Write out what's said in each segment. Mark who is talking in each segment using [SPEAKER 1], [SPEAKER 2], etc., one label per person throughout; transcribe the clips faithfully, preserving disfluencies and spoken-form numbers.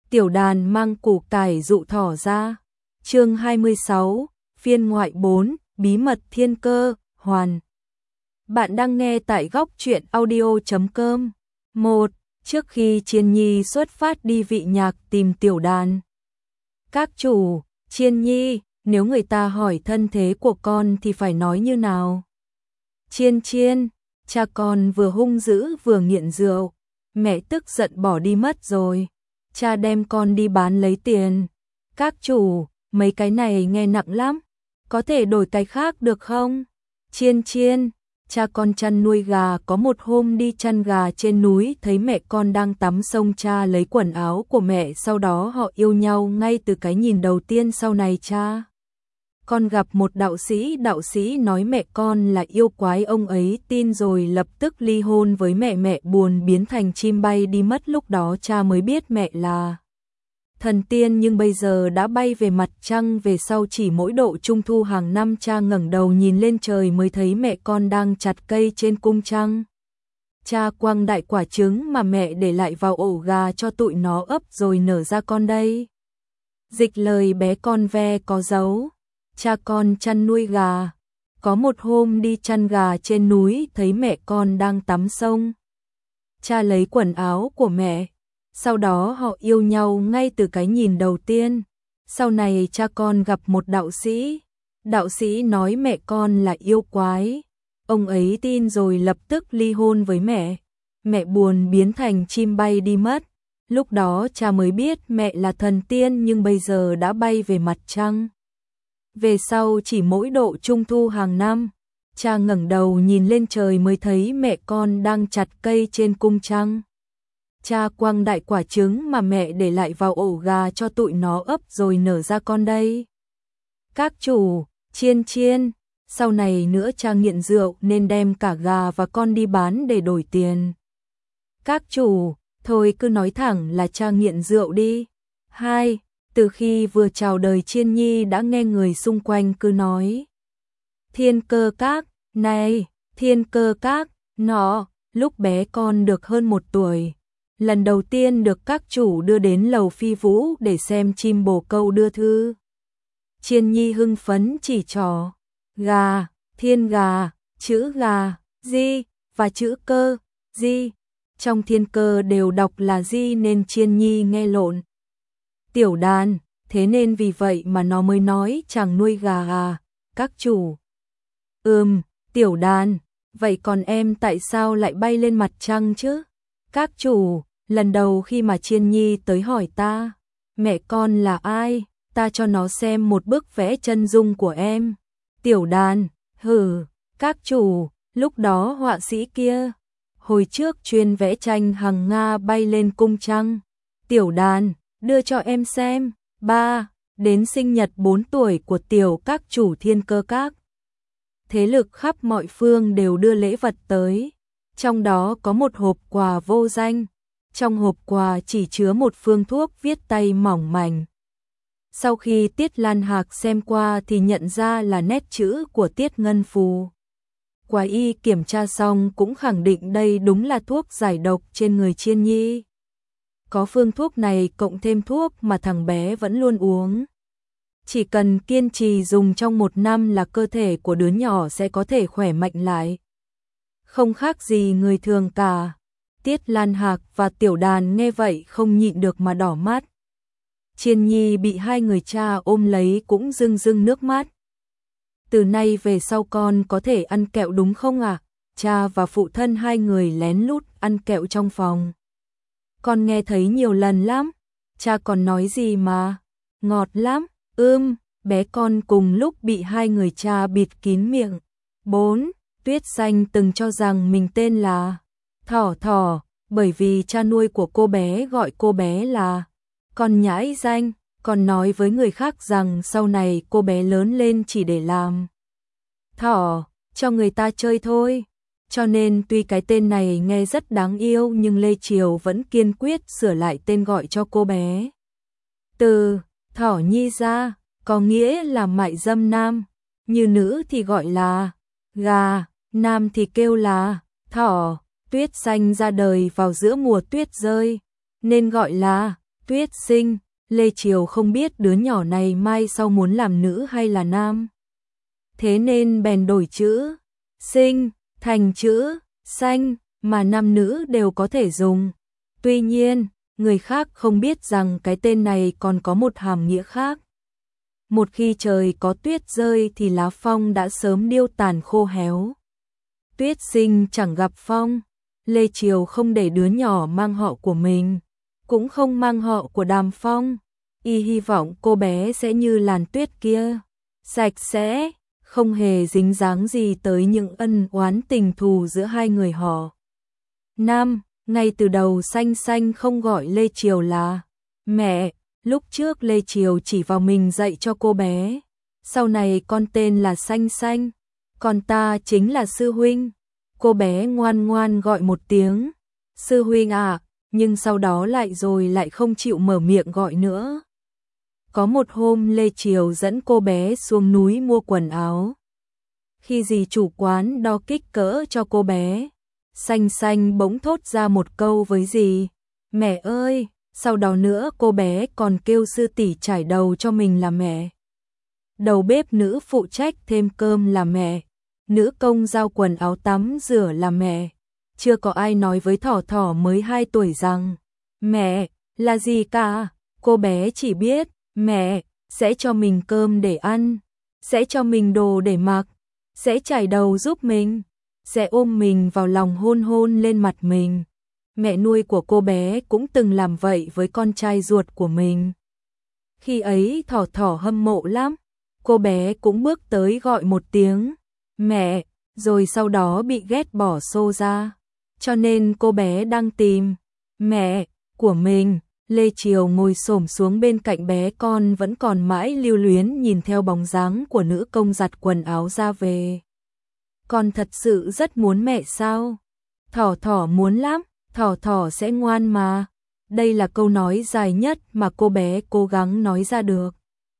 [SPEAKER 1] Tiểu đàn mang củ cải dụ thỏ ra. Chương hai mươi sáu, phiên ngoại bốn, bí mật thiên cơ, hoàn. Bạn đang nghe tại góc truyện audio chấm com. một. Trước khi Chiên Nhi xuất phát đi vị nhạc tìm tiểu đàn. Các chủ, Chiên Nhi, nếu người ta hỏi thân thế của con thì phải nói như nào? Chiên Chiên, cha con vừa hung dữ vừa nghiện rượu, mẹ tức giận bỏ đi mất rồi. Cha đem con đi bán lấy tiền. Các chủ, mấy cái này nghe nặng lắm, có thể đổi cái khác được không? Chiên Chiên, cha con chăn nuôi gà, có một hôm đi chăn gà trên núi thấy mẹ con đang tắm sông, cha lấy quần áo của mẹ, sau đó họ yêu nhau ngay từ cái nhìn đầu tiên. Sau này cha con gặp một đạo sĩ, đạo sĩ nói mẹ con là yêu quái, ông ấy tin rồi lập tức ly hôn với mẹ, mẹ buồn biến thành chim bay đi mất. Lúc đó cha mới biết mẹ là thần tiên, nhưng bây giờ đã bay về mặt trăng. Về sau chỉ mỗi độ trung thu hàng năm, cha ngẩng đầu nhìn lên trời mới thấy mẹ con đang chặt cây trên cung trăng. Cha quăng đại quả trứng mà mẹ để lại vào ổ gà cho tụi nó ấp rồi nở ra con đây. Dịch lời bé con ve có dấu. Cha con chăn nuôi gà, có một hôm đi chăn gà trên núi thấy mẹ con đang tắm sông. Cha lấy quần áo của mẹ, sau đó họ yêu nhau ngay từ cái nhìn đầu tiên. Sau này cha con gặp một đạo sĩ, đạo sĩ nói mẹ con là yêu quái, ông ấy tin rồi lập tức ly hôn với mẹ, mẹ buồn biến thành chim bay đi mất. Lúc đó cha mới biết mẹ là thần tiên, nhưng bây giờ đã bay về mặt trăng. Về sau chỉ mỗi độ trung thu hàng năm, cha ngẩng đầu nhìn lên trời mới thấy mẹ con đang chặt cây trên cung trăng. Cha quăng đại quả trứng mà mẹ để lại vào ổ gà cho tụi nó ấp rồi nở ra con đây. Các chủ, Chiên Chiên, sau này nữa cha nghiện rượu nên đem cả gà và con đi bán để đổi tiền. Các chủ, thôi cứ nói thẳng là cha nghiện rượu đi. Hai. Từ khi vừa chào đời, Chiên Nhi đã nghe người xung quanh cứ nói Thiên Cơ Các, này, Thiên Cơ Các, nọ. Lúc bé con được hơn một tuổi, lần đầu tiên được các chủ đưa đến lầu phi vũ để xem chim bồ câu đưa thư. Chiên Nhi hưng phấn chỉ trỏ gà, thiên gà, chữ gà, di và chữ cơ, di. Trong thiên cơ đều đọc là di nên Chiên Nhi nghe lộn. Tiểu đàn, thế nên vì vậy mà nó mới nói chàng nuôi gà à, các chủ. Ừm, tiểu đàn, vậy còn em tại sao lại bay lên mặt trăng chứ? Các chủ, lần đầu khi mà Chiên Nhi tới hỏi ta, mẹ con là ai, ta cho nó xem một bức vẽ chân dung của em. Tiểu đàn, hừ, các chủ, lúc đó họa sĩ kia, hồi trước chuyên vẽ tranh hằng Nga bay lên cung trăng. Tiểu đàn, đưa cho em xem. Ba. Đến sinh nhật bốn tuổi của tiểu các chủ Thiên Cơ Các, thế lực khắp mọi phương đều đưa lễ vật tới, trong đó có một hộp quà vô danh. Trong hộp quà chỉ chứa một phương thuốc viết tay mỏng mảnh. Sau khi Tiết Lan Hạc xem qua thì nhận ra là nét chữ của Tiết Ngân Phù. Quả y kiểm tra xong cũng khẳng định đây đúng là thuốc giải độc trên người Chiên Nhi. Có phương thuốc này cộng thêm thuốc mà thằng bé vẫn luôn uống, chỉ cần kiên trì dùng trong một năm là cơ thể của đứa nhỏ sẽ có thể khỏe mạnh lại, không khác gì người thường cả. Tiết Lan Hạc và tiểu đàn nghe vậy không nhịn được mà đỏ mắt. Chiên Nhi bị hai người cha ôm lấy cũng rưng rưng nước mắt. Từ nay về sau con có thể ăn kẹo đúng không ạ? À? Cha và phụ thân hai người lén lút ăn kẹo trong phòng. Con nghe thấy nhiều lần lắm, cha còn nói gì mà, ngọt lắm. Ưm, bé con cùng lúc bị hai người cha bịt kín miệng. Bốn. Tuyết Xanh từng cho rằng mình tên là Thỏ Thỏ, bởi vì cha nuôi của cô bé gọi cô bé là con nhãi danh, còn nói với người khác rằng sau này cô bé lớn lên chỉ để làm thỏ cho người ta chơi thôi. Cho nên tuy cái tên này nghe rất đáng yêu nhưng Lê Triều vẫn kiên quyết sửa lại tên gọi cho cô bé. Từ Thỏ Nhi ra, có nghĩa là mại dâm nam, như nữ thì gọi là gà, nam thì kêu là thỏ. Tuyết Xanh ra đời vào giữa mùa tuyết rơi, nên gọi là Tuyết Sinh, Lê Triều không biết đứa nhỏ này mai sau muốn làm nữ hay là nam. Thế nên bèn đổi chữ Sinh thành chữ Xanh, mà nam nữ đều có thể dùng. Tuy nhiên, người khác không biết rằng cái tên này còn có một hàm nghĩa khác. Một khi trời có tuyết rơi thì lá phong đã sớm điêu tàn khô héo. Tuyết Sinh chẳng gặp phong, Lê Triều không để đứa nhỏ mang họ của mình, cũng không mang họ của Đàm Phong. Y hy vọng cô bé sẽ như làn tuyết kia, sạch sẽ, không hề dính dáng gì tới những ân oán tình thù giữa hai người họ. Nam, ngay từ đầu Xanh Xanh không gọi Lê Triều là mẹ, lúc trước Lê Triều chỉ vào mình dạy cho cô bé. Sau này con tên là Xanh Xanh, còn ta chính là sư huynh. Cô bé ngoan ngoan gọi một tiếng, sư huynh à, nhưng sau đó lại rồi lại không chịu mở miệng gọi nữa. Có một hôm Lê Triều dẫn cô bé xuống núi mua quần áo. Khi dì chủ quán đo kích cỡ cho cô bé, Xanh Xanh bỗng thốt ra một câu với dì, mẹ ơi, sau đó nữa cô bé còn kêu sư tỷ trải đầu cho mình là mẹ. Đầu bếp nữ phụ trách thêm cơm là mẹ, nữ công giao quần áo tắm rửa là mẹ. Chưa có ai nói với Thỏ Thỏ mới hai tuổi rằng mẹ là gì cả. Cô bé chỉ biết mẹ sẽ cho mình cơm để ăn, sẽ cho mình đồ để mặc, sẽ chải đầu giúp mình, sẽ ôm mình vào lòng hôn hôn lên mặt mình. Mẹ nuôi của cô bé cũng từng làm vậy với con trai ruột của mình. Khi ấy Thỏ Thỏ hâm mộ lắm, cô bé cũng bước tới gọi một tiếng mẹ, rồi sau đó bị ghét bỏ xô ra. Cho nên cô bé đang tìm mẹ của mình. Lê Triều ngồi xổm xuống bên cạnh bé con, vẫn còn mãi lưu luyến nhìn theo bóng dáng của nữ công giặt quần áo ra về. Con thật sự rất muốn mẹ sao? Thỏ Thỏ muốn lắm, Thỏ Thỏ sẽ ngoan mà. Đây là câu nói dài nhất mà cô bé cố gắng nói ra được.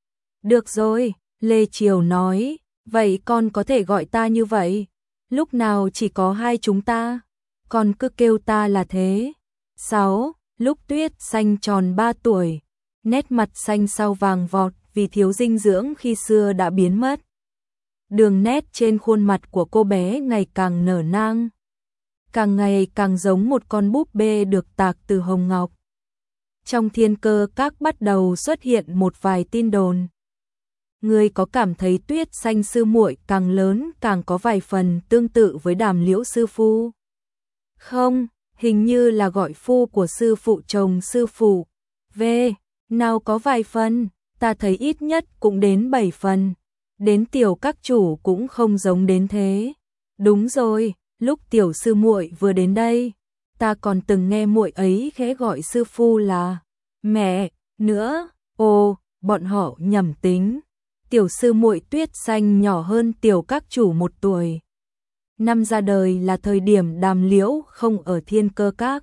[SPEAKER 1] Được rồi, Lê Triều nói, vậy con có thể gọi ta như vậy. Lúc nào chỉ có hai chúng ta, con cứ kêu ta là thế. Sáu. Lúc Tuyết Xanh tròn ba tuổi, nét mặt xanh xao vàng vọt vì thiếu dinh dưỡng khi xưa đã biến mất. Đường nét trên khuôn mặt của cô bé ngày càng nở nang, càng ngày càng giống một con búp bê được tạc từ hồng ngọc. Trong Thiên Cơ Các bắt đầu xuất hiện một vài tin đồn. Người có cảm thấy Tuyết Xanh sư muội càng lớn càng có vài phần tương tự với Đàm Liễu sư phu? Không, hình như là gọi phu của sư phụ chồng sư phụ. V, nào có vài phần, ta thấy ít nhất cũng đến bảy phần. Đến Tiểu các chủ cũng không giống đến thế. Đúng rồi, lúc tiểu sư muội vừa đến đây, ta còn từng nghe muội ấy khẽ gọi sư phu là mẹ nữa. Ồ, bọn họ nhầm tính. Tiểu sư muội Tuyết Xanh nhỏ hơn Tiểu các chủ một tuổi. Năm ra đời là thời điểm Đàm Liễu không ở Thiên Cơ Các.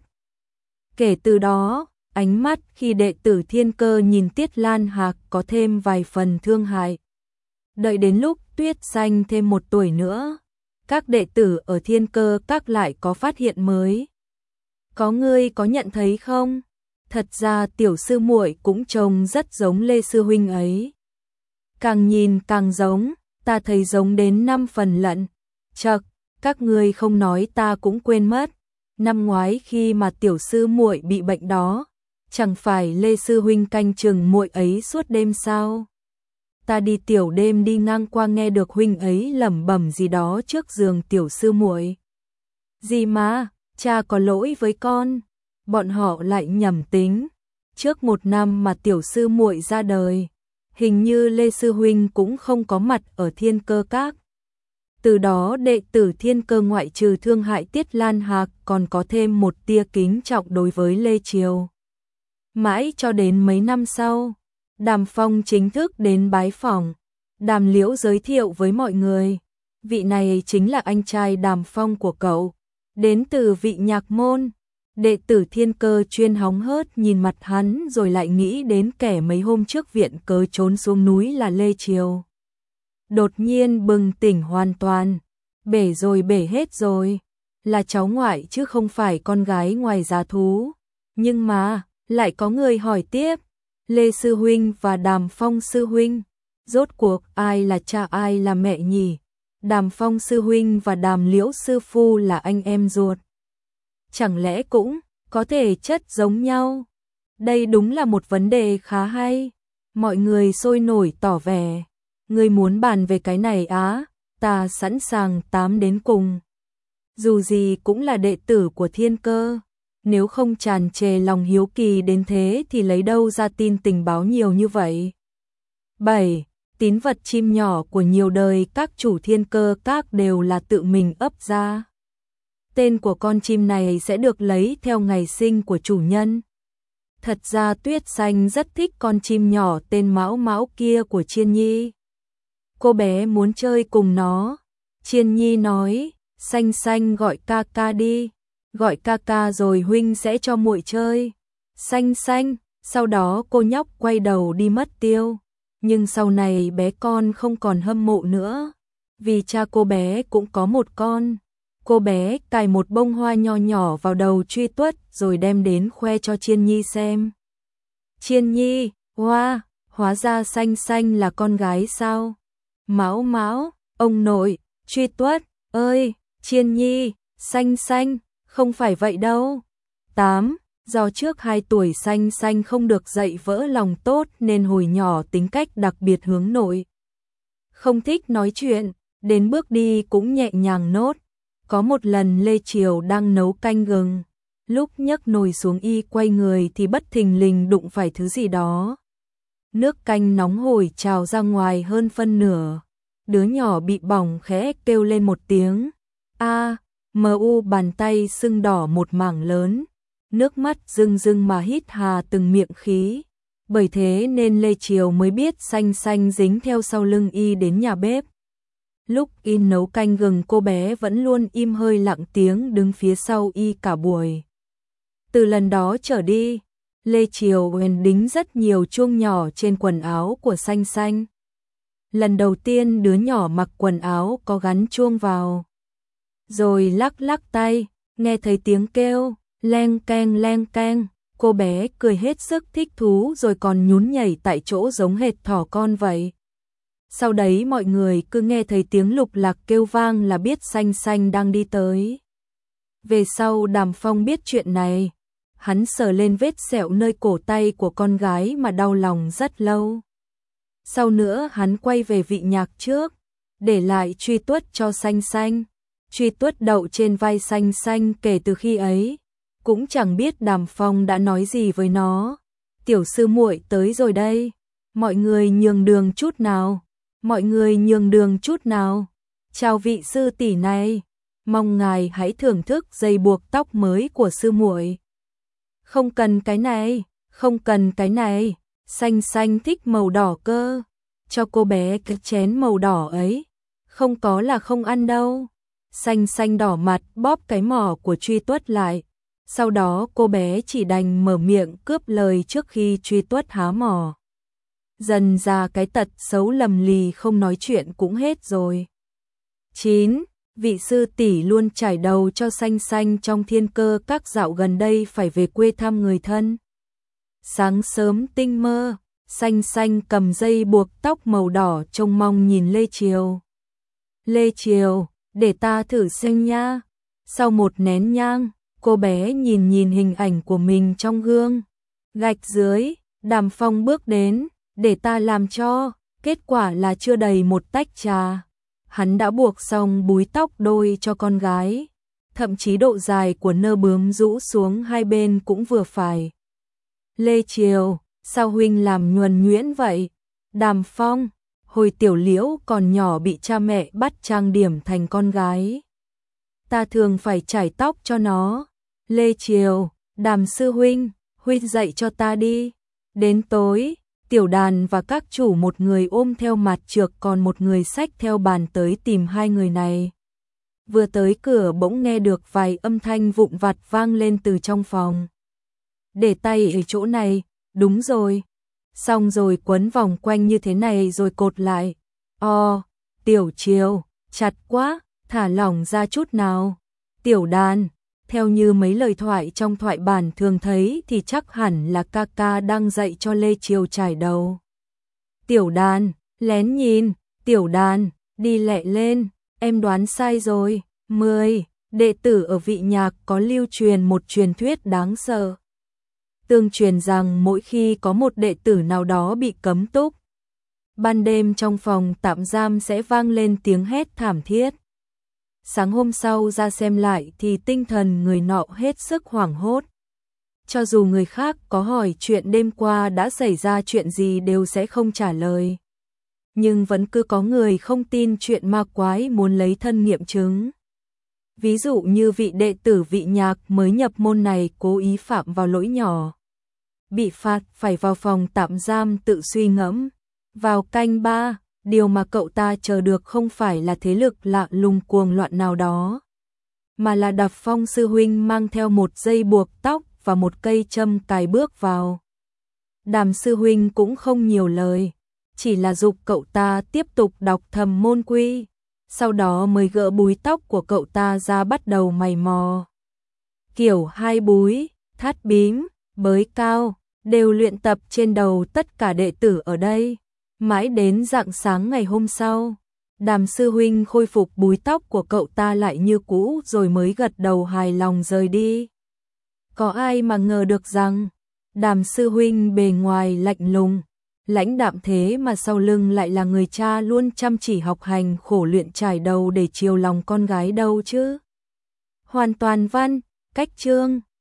[SPEAKER 1] Kể từ đó, ánh mắt khi đệ tử Thiên Cơ nhìn Tiết Lan Hạc có thêm vài phần thương hại. Đợi đến lúc Tuyết Xanh thêm một tuổi nữa, các đệ tử ở Thiên Cơ Các lại có phát hiện mới. Có ngươi có nhận thấy không? Thật ra tiểu sư muội cũng trông rất giống Lê sư huynh ấy. Càng nhìn càng giống, ta thấy giống đến năm phần lận. Chậc, các ngươi không nói ta cũng quên mất. Năm ngoái khi mà tiểu sư muội bị bệnh đó, chẳng phải Lê sư huynh canh chừng muội ấy suốt đêm sao? Ta đi tiểu đêm đi ngang qua nghe được huynh ấy lẩm bẩm gì đó trước giường tiểu sư muội. Gì mà, cha có lỗi với con. Bọn họ lại nhầm tính. Trước một năm mà tiểu sư muội ra đời, hình như Lê sư huynh cũng không có mặt ở Thiên Cơ Các. Từ đó đệ tử Thiên Cơ ngoại trừ thương hại Tiết Lan Hạc còn có thêm một tia kính trọng đối với Lê Triều. Mãi cho đến mấy năm sau, Đàm Phong chính thức đến bái phỏng. Đàm Liễu giới thiệu với mọi người, vị này chính là anh trai Đàm Phong của cậu, đến từ Vị Nhạc Môn. Đệ tử Thiên Cơ chuyên hóng hớt nhìn mặt hắn rồi lại nghĩ đến kẻ mấy hôm trước viện cớ trốn xuống núi là Lê Triều. Đột nhiên bừng tỉnh hoàn toàn, bể rồi bể hết rồi, là cháu ngoại chứ không phải con gái ngoài giá thú. Nhưng mà, Lại có người hỏi tiếp, Lê Sư Huynh và Đàm Phong Sư Huynh, rốt cuộc ai là cha ai là mẹ nhỉ? Đàm Phong Sư Huynh và Đàm Liễu Sư Phu là anh em ruột. Chẳng lẽ cũng có thể chất giống nhau? Đây đúng là một vấn đề khá hay. Mọi người sôi nổi tỏ vẻ. Ngươi muốn bàn về cái này á, ta sẵn sàng tám đến cùng. Dù gì cũng là đệ tử của Thiên Cơ. Nếu không tràn trề lòng hiếu kỳ đến thế thì lấy đâu ra tin tình báo nhiều như vậy. bảy. Tín vật chim nhỏ của nhiều đời các chủ Thiên Cơ các đều là tự mình ấp ra. Tên của con chim này sẽ được lấy theo ngày sinh của chủ nhân. Thật ra Tuyết Xanh rất thích con chim nhỏ tên Mão Mão kia của Chiên Nhi. Cô bé muốn chơi cùng nó. Chiên Nhi nói, Xanh Xanh gọi ca ca đi. Gọi ca ca rồi huynh sẽ cho muội chơi. Xanh Xanh, sau đó cô nhóc quay đầu đi mất tiêu. Nhưng sau này bé con không còn hâm mộ nữa. Vì cha cô bé cũng có một con. Cô bé cài một bông hoa nho nhỏ vào đầu Truy Tuất rồi đem đến khoe cho Chiên Nhi xem. Chiên Nhi, hoa, hóa ra Xanh Xanh là con gái sao? Mão Mão, ông nội, Truy Tuất, ơi, Chiên Nhi, Xanh Xanh, không phải vậy đâu. tám. Do trước hai tuổi Xanh Xanh không được dạy vỡ lòng tốt nên hồi nhỏ tính cách đặc biệt hướng nội. Không thích nói chuyện, đến bước đi cũng nhẹ nhàng nốt. Có một lần Lê Triều đang nấu canh gừng, lúc nhấc nồi xuống y quay người thì bất thình lình đụng phải thứ gì đó. Nước canh nóng hổi trào ra ngoài hơn phân nửa. Đứa nhỏ bị bỏng khẽ kêu lên một tiếng. A, mờ u bàn tay sưng đỏ một mảng lớn. Nước mắt rưng rưng mà hít hà từng miệng khí. Bởi thế nên Lê Triều mới biết Xanh Xanh dính theo sau lưng y đến nhà bếp. Lúc y nấu canh gừng cô bé vẫn luôn im hơi lặng tiếng đứng phía sau y cả buổi. Từ lần đó trở đi, Lê Triều huyền đính rất nhiều chuông nhỏ trên quần áo của Xanh Xanh. Lần đầu tiên đứa nhỏ mặc quần áo có gắn chuông vào. Rồi lắc lắc tay, nghe thấy tiếng kêu, leng keng leng keng, cô bé cười hết sức thích thú rồi còn nhún nhảy tại chỗ giống hệt thỏ con vậy. Sau đấy mọi người cứ nghe thấy tiếng lục lạc kêu vang là biết Xanh Xanh đang đi tới. Về sau Đàm Phong biết chuyện này, hắn sờ lên vết sẹo nơi cổ tay của con gái mà đau lòng rất lâu. Sau nữa hắn quay về vị nhạc trước, để lại Truy Tuất cho Xanh Xanh. Truy Tuất đậu trên vai Xanh Xanh kể từ khi ấy, cũng chẳng biết Đàm Phong đã nói gì với nó. Tiểu sư muội tới rồi đây, mọi người nhường đường chút nào. Mọi người nhường đường chút nào. Chào vị sư tỷ này, mong ngài hãy thưởng thức dây buộc tóc mới của sư muội. Không cần cái này, không cần cái này, Xanh Xanh thích màu đỏ cơ. Cho cô bé cái chén màu đỏ ấy, không có là không ăn đâu. Xanh Xanh đỏ mặt bóp cái mỏ của Truy Tuất lại. Sau đó cô bé chỉ đành mở miệng cướp lời trước khi Truy Tuất há mỏ. Dần ra cái tật xấu lầm lì không nói chuyện cũng hết rồi. chín. Vị sư tỷ luôn trải đầu cho Xanh Xanh trong Thiên Cơ các dạo gần đây phải về quê thăm người thân. Sáng sớm tinh mơ, Xanh Xanh cầm dây buộc tóc màu đỏ trông mong nhìn Lê Triều. Lê Triều, để ta thử xem nha. Sau một nén nhang, cô bé nhìn nhìn hình ảnh của mình trong gương. Gạch dưới, Đàm Phong bước đến. Để ta làm cho, kết quả là chưa đầy một tách trà. Hắn đã buộc xong búi tóc đôi cho con gái. Thậm chí độ dài của nơ bướm rũ xuống hai bên cũng vừa phải. Lê Triều, sao huynh làm nhuần nhuyễn vậy? Đàm Phong, hồi tiểu Liễu còn nhỏ bị cha mẹ bắt trang điểm thành con gái. Ta thường phải chải tóc cho nó. Lê Triều, Đàm sư huynh, huynh dạy cho ta đi. Đến tối, Tiểu Đàn và các chủ một người ôm theo mặt trược còn một người xách theo bàn tới tìm hai người này. Vừa tới cửa bỗng nghe được vài âm thanh vụn vặt vang lên từ trong phòng. Để tay ở chỗ này, đúng rồi. Xong rồi quấn vòng quanh như thế này rồi cột lại. O, Tiểu Triều, chặt quá, thả lỏng ra chút nào. Tiểu Đàn, Theo như mấy lời thoại trong thoại bản thường thấy thì chắc hẳn là ca ca đang dạy cho Lê Triều trải đầu. Tiểu đàn, lén nhìn, tiểu đàn, đi lẹ lên, em đoán sai rồi. mười. Đệ tử ở Vị Nhạc có lưu truyền một truyền thuyết đáng sợ. Tương truyền rằng mỗi khi có một đệ tử nào đó bị cấm túc, ban đêm trong phòng tạm giam sẽ vang lên tiếng hét thảm thiết. Sáng hôm sau ra xem lại thì tinh thần người nọ hết sức hoảng hốt. Cho dù người khác có hỏi chuyện đêm qua đã xảy ra chuyện gì đều sẽ không trả lời. Nhưng vẫn cứ có người không tin chuyện ma quái muốn lấy thân nghiệm chứng. Ví dụ như vị đệ tử Vị Nhạc mới nhập môn này cố ý phạm vào lỗi nhỏ, bị phạt phải vào phòng tạm giam tự suy ngẫm. Vào canh ba, điều mà cậu ta chờ được không phải là thế lực lạ lùng cuồng loạn nào đó, mà là Đạp Phong sư huynh mang theo một dây buộc tóc và một cây châm cài bước vào. Đàm sư huynh cũng không nhiều lời, chỉ là giục cậu ta tiếp tục đọc thầm môn quy, sau đó mới gỡ búi tóc của cậu ta ra bắt đầu mày mò. Kiểu hai búi, thắt bím, bới cao, đều luyện tập trên đầu tất cả đệ tử ở đây. Mãi đến rạng sáng ngày hôm sau, Đàm sư huynh khôi phục búi tóc của cậu ta lại như cũ rồi mới gật đầu hài lòng rời đi. Có ai mà ngờ được rằng Đàm sư huynh bề ngoài lạnh lùng, lãnh đạm thế mà sau lưng lại là người cha luôn chăm chỉ học hành khổ luyện trải đầu để chiều lòng con gái đâu chứ. Hoàn toàn văn, cách chương